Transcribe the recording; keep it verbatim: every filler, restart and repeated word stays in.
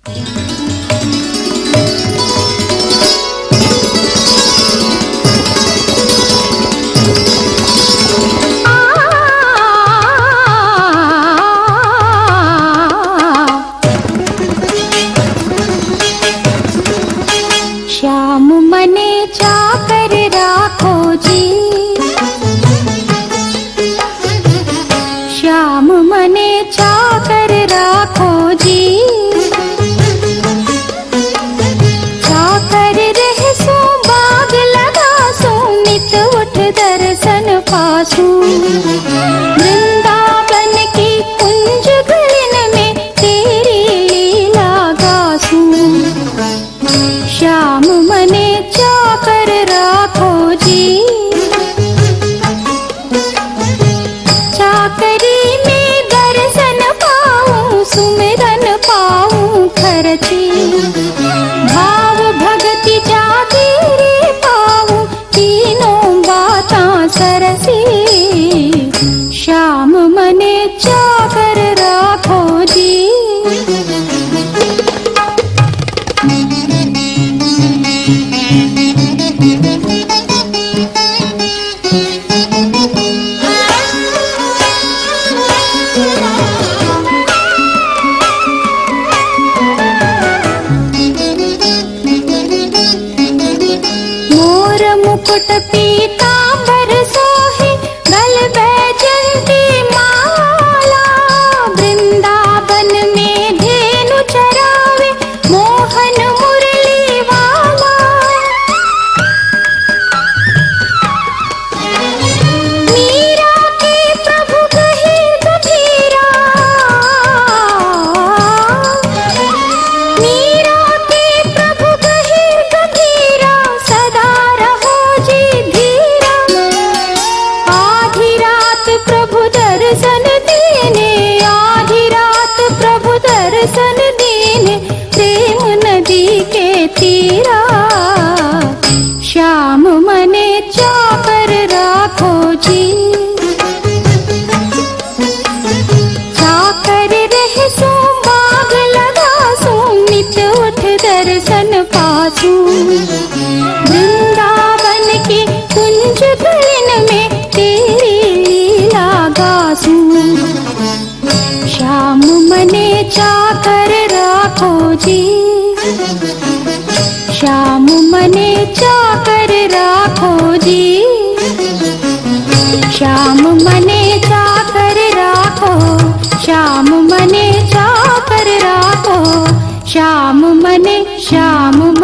श्याम मने चाकर राखो जी, श्याम मने चाकर राखो जी, चाकर रह सो बाग लगा सो नित उठ दर्शन पासू, वृंदावन की कुंज गलिन में तेरी लीला गासू, श्याम मने चाकर राखो जी, चाकरी में दर्शन पाऊं सुमिरन पाऊं खरची, भाव भगति जागे रे पाऊं तीनों बातां सरसी, श्याम मने चाकर राखो जी। मुकुट पीतांबर सोहे गल बैजंती माला, वृंदावन में धेनु चरावे मोहन मुरली वाला, मीरा के प्रभु कहे गंभीरा, मीरा के प्रभु कहे गंभीरा, सदा प्रभु दर्शन देने, आधी रात प्रभु दर्शन देने, प्रेम नदी के तीरा, श्याम मने चाकर राखो जी, चाकर रह सो बाग लगा सो नित उठ दर्शन पासू, वृंदावन की कुंज गलिन में तेरी गासू, श्याम मने चाकर राखो जी, श्याम मने चाकर राखो जी, श्याम मने चाकर राखो, श्याम मने चाकर राखो, श्याम मने श्याम